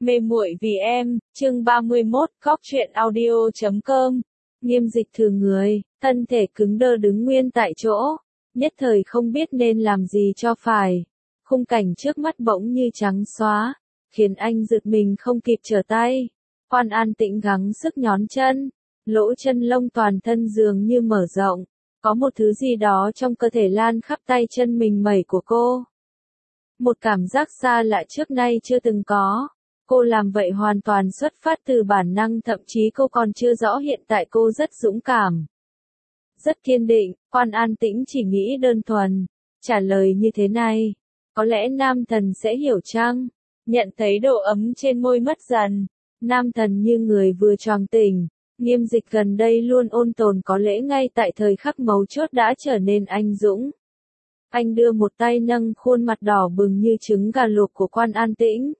Mê muội vì em, chương 31, Cóc truyện audio.com. Nghiêm Dịch thừ người, thân thể cứng đơ đứng nguyên tại chỗ, nhất thời không biết nên làm gì cho phải. Khung cảnh trước mắt bỗng như trắng xóa, khiến anh giật mình không kịp trở tay. Quan An Tĩnh gắng sức nhón chân, lỗ chân lông toàn thân dường như mở rộng, có một thứ gì đó trong cơ thể lan khắp tay chân mình mẩy của cô. Một cảm giác xa lạ trước nay chưa từng có. Cô làm vậy hoàn toàn xuất phát từ bản năng, thậm chí cô còn chưa rõ hiện tại cô rất dũng cảm. Rất kiên định, Quan An Tĩnh chỉ nghĩ đơn thuần. Trả lời như thế này, có lẽ nam thần sẽ hiểu chăng? Nhận thấy độ ấm trên môi mất dần, nam thần như người vừa choàng tỉnh. Nghiêm Dịch gần đây luôn ôn tồn, có lẽ ngay tại thời khắc mấu chốt đã trở nên anh dũng. Anh đưa một tay nâng khuôn mặt đỏ bừng như trứng gà luộc của Quan An Tĩnh.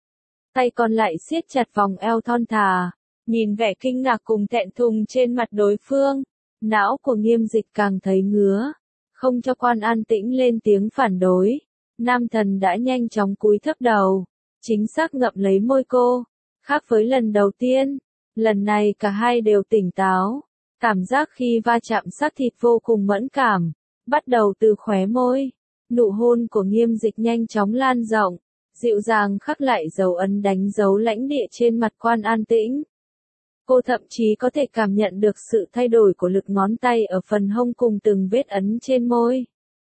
Tay còn lại siết chặt vòng eo thon thả, nhìn vẻ kinh ngạc cùng thẹn thùng trên mặt đối phương, não của Nghiêm Dịch càng thấy ngứa. Không cho Quan An Tĩnh lên tiếng phản đối, nam thần đã nhanh chóng cúi thấp đầu, chính xác ngậm lấy môi cô. Khác với lần đầu tiên, lần này cả hai đều tỉnh táo, cảm giác khi va chạm xác thịt vô cùng mẫn cảm, bắt đầu từ khóe môi. Nụ hôn của Nghiêm Dịch nhanh chóng lan rộng, dịu dàng khắc lại dấu ấn đánh dấu lãnh địa trên mặt Quan An Tĩnh. Cô thậm chí có thể cảm nhận được sự thay đổi của lực ngón tay ở phần hông cùng từng vết ấn trên môi.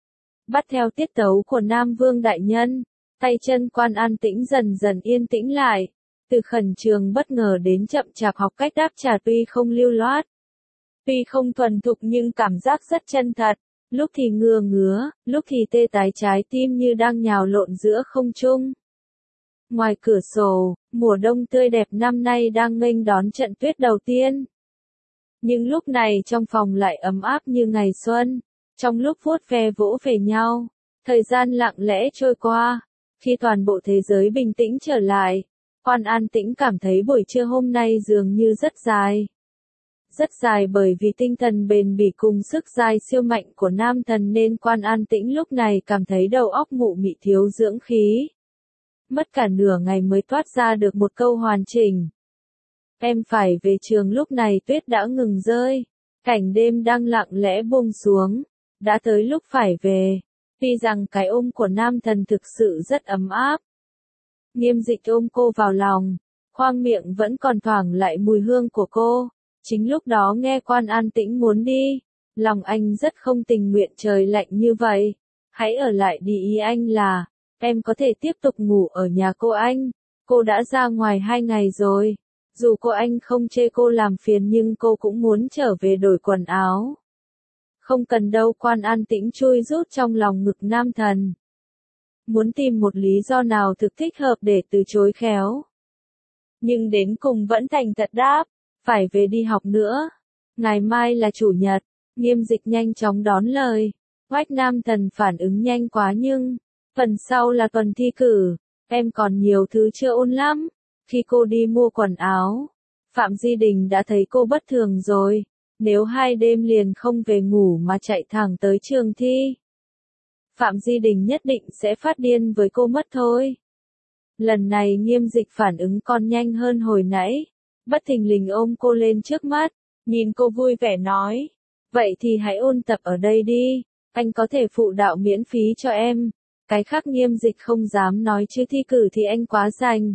Bắt theo tiết tấu của Nam Vương đại nhân, tay chân Quan An Tĩnh dần dần yên tĩnh lại, từ khẩn trương bất ngờ đến chậm chạp học cách đáp trả, tuy không lưu loát, tuy không thuần thục nhưng cảm giác rất chân thật. Lúc thì ngứa, lúc thì tê tái trái tim như đang nhào lộn giữa không trung. Ngoài cửa sổ, mùa đông tươi đẹp năm nay đang nghênh đón trận tuyết đầu tiên. Nhưng lúc này trong phòng lại ấm áp như ngày xuân. Trong lúc vuốt ve vỗ về nhau, thời gian lặng lẽ trôi qua. Khi toàn bộ thế giới bình tĩnh trở lại, Quan An Tĩnh cảm thấy buổi trưa hôm nay dường như rất dài. Rất dài bởi vì tinh thần bền bỉ cùng sức dài siêu mạnh của nam thần nên Quan An Tĩnh lúc này cảm thấy đầu óc mụ mị thiếu dưỡng khí. Mất cả nửa ngày mới toát ra được một câu hoàn chỉnh. Em phải về trường. Lúc này tuyết đã ngừng rơi, cảnh đêm đang lặng lẽ buông xuống, đã tới lúc phải về. Tuy rằng cái ôm của nam thần thực sự rất ấm áp. Nghiêm Dịch ôm cô vào lòng, khoang miệng vẫn còn thoảng lại mùi hương của cô. Chính lúc đó nghe Quan An Tĩnh muốn đi, lòng anh rất không tình nguyện. Trời lạnh như vậy, hãy ở lại đi. Ý anh là, em có thể tiếp tục ngủ ở nhà cô anh. Cô đã ra ngoài 2 ngày rồi. Dù cô anh không chê cô làm phiền nhưng cô cũng muốn trở về đổi quần áo. Không cần đâu. Quan An Tĩnh chui rút trong lòng ngực nam thần, muốn tìm một lý do nào thực thích hợp để từ chối khéo. Nhưng đến cùng vẫn thành thật đáp, phải về đi học nữa. Ngày mai là chủ nhật. Nghiêm Dịch nhanh chóng đón lời. Oách nam thần phản ứng nhanh quá nhưng, phần sau là tuần thi cử, em còn nhiều thứ chưa ôn lắm. Khi cô đi mua quần áo, Phạm Di Đình đã thấy cô bất thường rồi. Nếu 2 đêm liền không về ngủ mà chạy thẳng tới trường thi, Phạm Di Đình nhất định sẽ phát điên với cô mất thôi. Lần này Nghiêm Dịch phản ứng còn nhanh hơn hồi nãy. Bất thình lình ôm cô lên trước mắt, nhìn cô vui vẻ nói, vậy thì hãy ôn tập ở đây đi, anh có thể phụ đạo miễn phí cho em. Cái khác Nghiêm Dịch không dám nói chứ thi cử thì anh quá rành.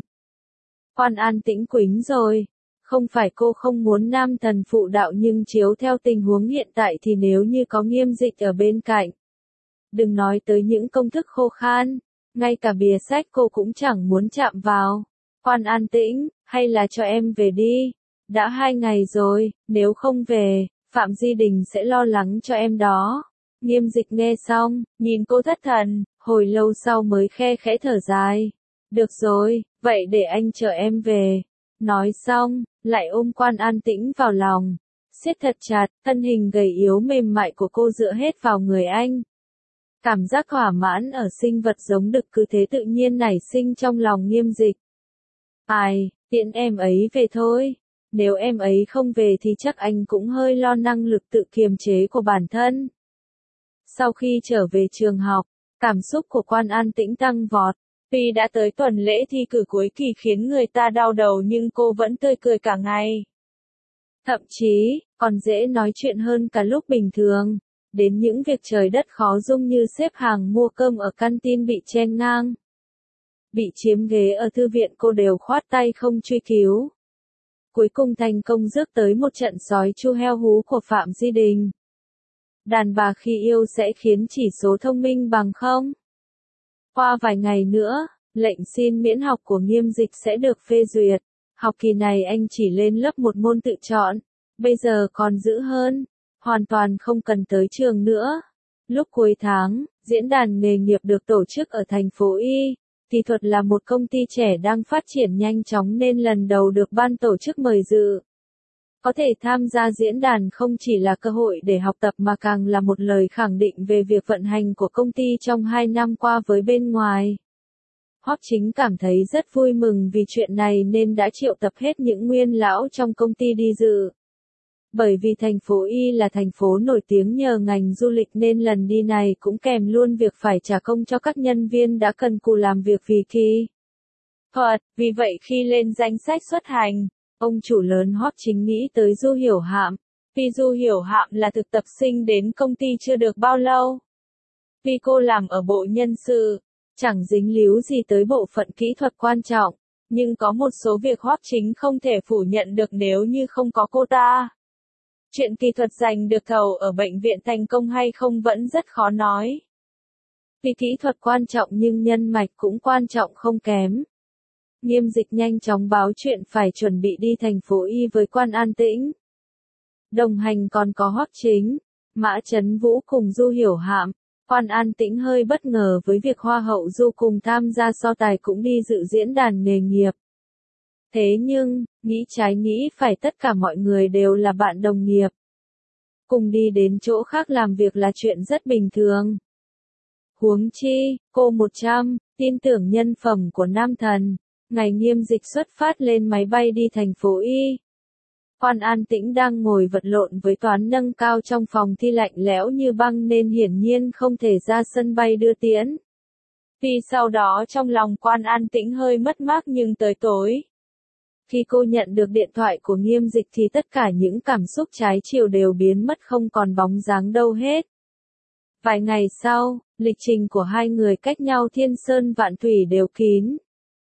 Quan An Tĩnh quính rồi, không phải cô không muốn nam thần phụ đạo nhưng chiếu theo tình huống hiện tại thì nếu như có Nghiêm Dịch ở bên cạnh, đừng nói tới những công thức khô khan, ngay cả bìa sách cô cũng chẳng muốn chạm vào. Quan An Tĩnh, hay là cho em về đi. Đã 2 ngày rồi, nếu không về, Phạm Di Đình sẽ lo lắng cho em đó. Nghiêm Dịch nghe xong, nhìn cô thất thần, hồi lâu sau mới khe khẽ thở dài. Được rồi, vậy để anh chờ em về. Nói xong, lại ôm Quan An Tĩnh vào lòng, siết thật chặt, thân hình gầy yếu mềm mại của cô dựa hết vào người anh. Cảm giác thỏa mãn ở sinh vật giống đực cứ thế tự nhiên nảy sinh trong lòng Nghiêm Dịch. Ai, tiễn em ấy về thôi. Nếu em ấy không về thì chắc anh cũng hơi lo năng lực tự kiềm chế của bản thân. Sau khi trở về trường học, cảm xúc của Quan An Tĩnh tăng vọt. Tuy đã tới tuần lễ thi cử cuối kỳ khiến người ta đau đầu nhưng cô vẫn tươi cười cả ngày. Thậm chí, còn dễ nói chuyện hơn cả lúc bình thường. Đến những việc trời đất khó dung như xếp hàng mua cơm ở canteen bị chen ngang. Bị chiếm ghế ở thư viện cô đều khoát tay không truy cứu. Cuối cùng thành công rước tới một trận sói chu heo hú của Phạm Di Đình. Đàn bà khi yêu sẽ khiến chỉ số thông minh bằng không. Qua vài ngày nữa, lệnh xin miễn học của Nghiêm Dịch sẽ được phê duyệt. Học kỳ này anh chỉ lên lớp một môn tự chọn, bây giờ còn dữ hơn, hoàn toàn không cần tới trường nữa. Lúc cuối tháng, diễn đàn nghề nghiệp được tổ chức ở thành phố Y. Kỹ thuật là một công ty trẻ đang phát triển nhanh chóng nên lần đầu được ban tổ chức mời dự. Có thể tham gia diễn đàn không chỉ là cơ hội để học tập mà càng là một lời khẳng định về việc vận hành của công ty trong 2 năm qua với bên ngoài. Hoắc Chính cảm thấy rất vui mừng vì chuyện này nên đã triệu tập hết những nguyên lão trong công ty đi dự. Bởi vì thành phố Y là thành phố nổi tiếng nhờ ngành du lịch nên lần đi này cũng kèm luôn việc phải trả công cho các nhân viên đã cần cù làm việc vì kỳ. Vì vậy khi lên danh sách xuất hành, ông chủ lớn Hoắc Chính nghĩ tới Du Hiểu Hạm. Vì Du Hiểu Hạm là thực tập sinh đến công ty chưa được bao lâu. Vì cô làm ở bộ nhân sự, chẳng dính líu gì tới bộ phận kỹ thuật quan trọng, nhưng có một số việc Hoắc Chính không thể phủ nhận được nếu như không có cô ta. Chuyện kỹ thuật giành được thầu ở bệnh viện thành công hay không vẫn rất khó nói. Vì kỹ thuật quan trọng nhưng nhân mạch cũng quan trọng không kém. Nghiêm Dịch nhanh chóng báo chuyện phải chuẩn bị đi thành phố Y với Quan An Tĩnh. Đồng hành còn có Hoắc Chính, Mã Chấn Vũ cùng Du Hiểu Hạm. Quan An Tĩnh hơi bất ngờ với việc Hoa hậu Du cùng tham gia so tài cũng đi dự diễn đàn nghề nghiệp. Thế nhưng, nghĩ trái nghĩ phải tất cả mọi người đều là bạn đồng nghiệp. Cùng đi đến chỗ khác làm việc là chuyện rất bình thường. Huống chi, cô 100, tin tưởng nhân phẩm của nam thần. Ngày Nghiêm Dịch xuất phát lên máy bay đi thành phố Y. Quan An Tĩnh đang ngồi vật lộn với toán nâng cao trong phòng thi lạnh lẽo như băng nên hiển nhiên không thể ra sân bay đưa tiễn. Vì sau đó trong lòng Quan An Tĩnh hơi mất mát nhưng tới tối. Khi cô nhận được điện thoại của Nghiêm Dịch thì tất cả những cảm xúc trái chiều đều biến mất không còn bóng dáng đâu hết. Vài ngày sau, lịch trình của hai người cách nhau thiên sơn vạn thủy đều kín.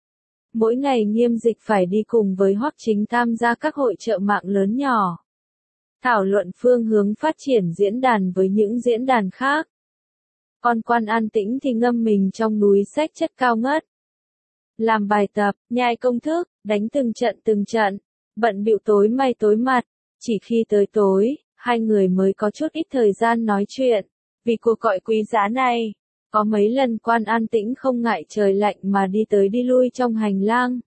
Mỗi ngày Nghiêm Dịch phải đi cùng với Hoắc Chính tham gia các hội chợ mạng lớn nhỏ. Thảo luận phương hướng phát triển diễn đàn với những diễn đàn khác. Còn Quan An Tĩnh thì ngâm mình trong núi sách chất cao ngất. Làm bài tập, nhai công thức, đánh từng trận, bận bịu tối may tối mặt. Chỉ khi tới tối, hai người mới có chút ít thời gian nói chuyện. Vì cuộc gọi quý giá này, có mấy lần Quan An Tĩnh không ngại trời lạnh mà đi tới đi lui trong hành lang.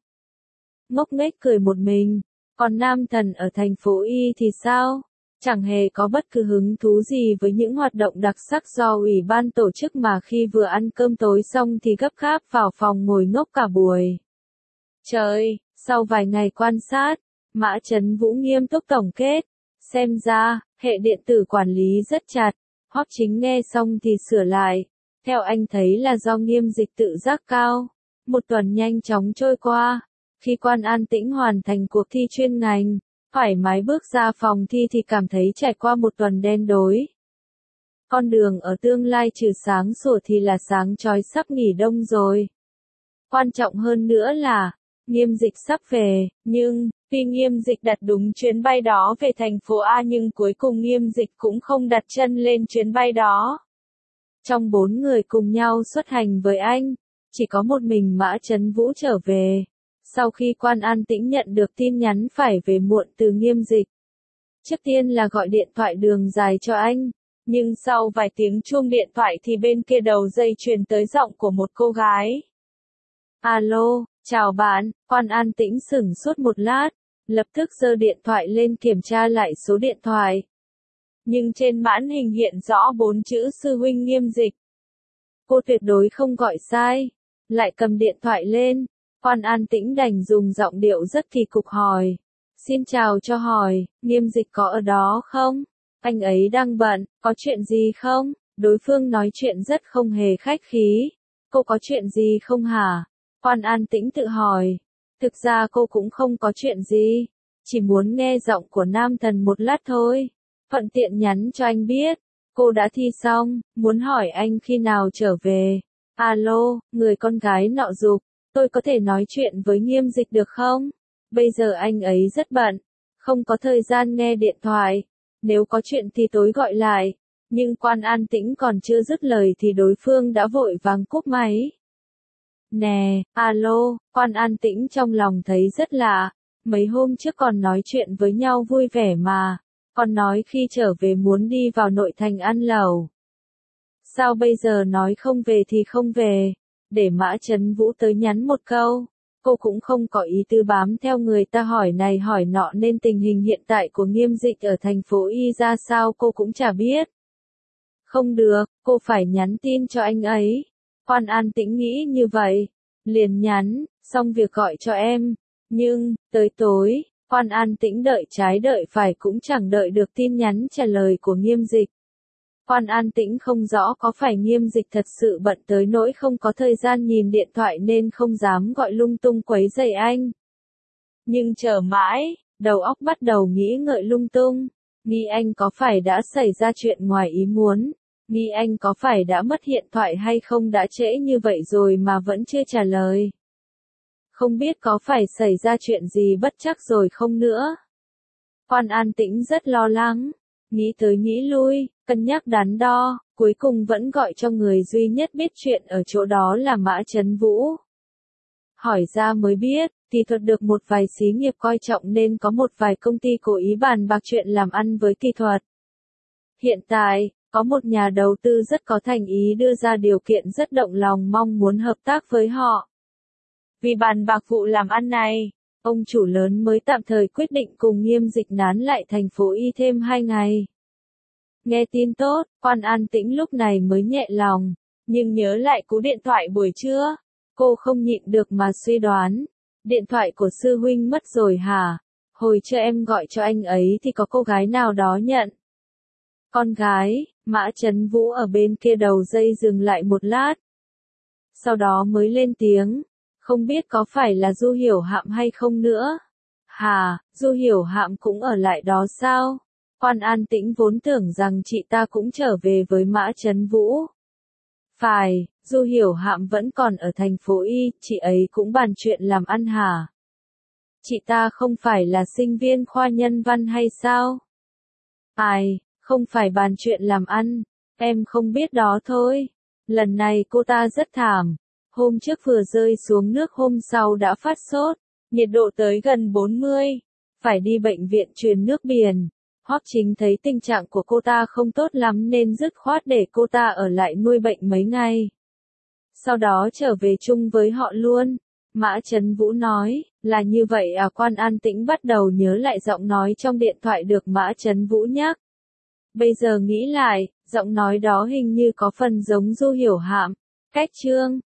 Ngốc nghếch cười một mình, còn nam thần ở thành phố Y thì sao? Chẳng hề có bất cứ hứng thú gì với những hoạt động đặc sắc do ủy ban tổ chức mà khi vừa ăn cơm tối xong thì gấp gáp vào phòng ngồi ngốc cả buổi. Trời, sau vài ngày quan sát, Mã Chấn Vũ nghiêm túc tổng kết, xem ra, hệ điện tử quản lý rất chặt. Hoắc Chính nghe xong thì sửa lại. Theo anh thấy là do Nghiêm Dịch tự giác cao. Một tuần nhanh chóng trôi qua. Khi Quan An Tĩnh hoàn thành cuộc thi chuyên ngành, thoải mái bước ra phòng thi thì cảm thấy trải qua một tuần đen tối. Con đường ở tương lai trừ sáng sủa thì là sáng chói sắp nghỉ đông rồi. Quan trọng hơn nữa là, Nghiêm Dịch sắp về, nhưng, vì Nghiêm Dịch đặt đúng chuyến bay đó về thành phố A nhưng cuối cùng Nghiêm Dịch cũng không đặt chân lên chuyến bay đó. Trong 4 người cùng nhau xuất hành với anh, chỉ có một mình Mã Chấn Vũ trở về. Sau khi Quan An Tĩnh nhận được tin nhắn phải về muộn từ Nghiêm Dịch. Trước tiên là gọi điện thoại đường dài cho anh, nhưng sau vài tiếng chuông điện thoại thì bên kia đầu dây truyền tới giọng của một cô gái. Alo, chào bạn, Quan An Tĩnh sửng sốt một lát, lập tức giơ điện thoại lên kiểm tra lại số điện thoại. Nhưng trên màn hình hiện rõ 4 chữ sư huynh Nghiêm Dịch. Cô tuyệt đối không gọi sai, lại cầm điện thoại lên, Quan An Tĩnh đành dùng giọng điệu rất kỳ cục hỏi. Xin chào cho hỏi, Nghiêm Dịch có ở đó không? Anh ấy đang bận, có chuyện gì không? Đối phương nói chuyện rất không hề khách khí. Cô có chuyện gì không hả? Quan An Tĩnh tự hỏi. Thực ra cô cũng không có chuyện gì. Chỉ muốn nghe giọng của nam thần một lát thôi. Thuận tiện nhắn cho anh biết. Cô đã thi xong, muốn hỏi anh khi nào trở về. Alo, người con gái nọ giục. Tôi có thể nói chuyện với Nghiêm Dịch được không? Bây giờ anh ấy rất bận. Không có thời gian nghe điện thoại. Nếu có chuyện thì tối gọi lại. Nhưng Quan An Tĩnh còn chưa dứt lời thì đối phương đã vội vàng cúp máy. Nè, alo, Quan An Tĩnh trong lòng thấy rất lạ. Mấy hôm trước còn nói chuyện với nhau vui vẻ mà. Còn nói khi trở về muốn đi vào nội thành ăn lẩu. Sao bây giờ nói không về thì không về? Để Mã Chấn Vũ tới nhắn một câu. Cô cũng không có ý tư bám theo người ta hỏi này hỏi nọ nên tình hình hiện tại của Nghiêm Dịch ở thành phố Y ra sao cô cũng chả biết. Không được, cô phải nhắn tin cho anh ấy. Quan An Tĩnh nghĩ như vậy. Liền nhắn, xong việc gọi cho em. Nhưng, tới tối, Quan An Tĩnh đợi trái đợi phải cũng chẳng đợi được tin nhắn trả lời của Nghiêm Dịch. Quan An Tĩnh không rõ có phải Nghiêm Dịch thật sự bận tới nỗi không có thời gian nhìn điện thoại nên không dám gọi lung tung quấy rầy anh. Nhưng chờ mãi, đầu óc bắt đầu nghĩ ngợi lung tung. Nghĩ anh có phải đã xảy ra chuyện ngoài ý muốn. Nghĩ anh có phải đã mất điện thoại hay không đã trễ như vậy rồi mà vẫn chưa trả lời. Không biết có phải xảy ra chuyện gì bất trắc rồi không nữa. Quan An Tĩnh rất lo lắng. Nghĩ tới nghĩ lui, cân nhắc đắn đo, cuối cùng vẫn gọi cho người duy nhất biết chuyện ở chỗ đó là Mã Chấn Vũ. Hỏi ra mới biết, Kỳ Thuật được một vài xí nghiệp coi trọng nên có một vài công ty cố ý bàn bạc chuyện làm ăn với Kỳ Thuật. Hiện tại, có một nhà đầu tư rất có thành ý đưa ra điều kiện rất động lòng mong muốn hợp tác với họ. Vì bàn bạc vụ làm ăn này, ông chủ lớn mới tạm thời quyết định cùng Nghiêm Dịch nán lại thành phố Y thêm 2 ngày. Nghe tin tốt, Quan An Tĩnh lúc này mới nhẹ lòng, nhưng nhớ lại cú điện thoại buổi trưa, cô không nhịn được mà suy đoán. Điện thoại của sư huynh mất rồi hả? Hồi trưa em gọi cho anh ấy thì có cô gái nào đó nhận. Con gái, Mã Chấn Vũ ở bên kia đầu dây dừng lại một lát. Sau đó mới lên tiếng, không biết có phải là Du Hiểu Hạm hay không nữa. Hà, Du Hiểu Hạm cũng ở lại đó sao? Quan An Tĩnh vốn tưởng rằng chị ta cũng trở về với Mã Chấn Vũ. Phải, Du Hiểu Hạm vẫn còn ở thành phố Y, chị ấy cũng bàn chuyện làm ăn hả? Chị ta không phải là sinh viên khoa nhân văn hay sao? Ai, không phải bàn chuyện làm ăn, em không biết đó thôi. Lần này cô ta rất thảm. Hôm trước vừa rơi xuống nước hôm sau đã phát sốt, nhiệt độ tới gần 40, phải đi bệnh viện truyền nước biển. Hoắc Chính thấy tình trạng của cô ta không tốt lắm nên dứt khoát để cô ta ở lại nuôi bệnh mấy ngày. Sau đó trở về chung với họ luôn. Mã Chấn Vũ nói, là như vậy à? Quan An Tĩnh bắt đầu nhớ lại giọng nói trong điện thoại được Mã Chấn Vũ nhắc. Bây giờ nghĩ lại, giọng nói đó hình như có phần giống Du Hiểu Hạm. Cách chương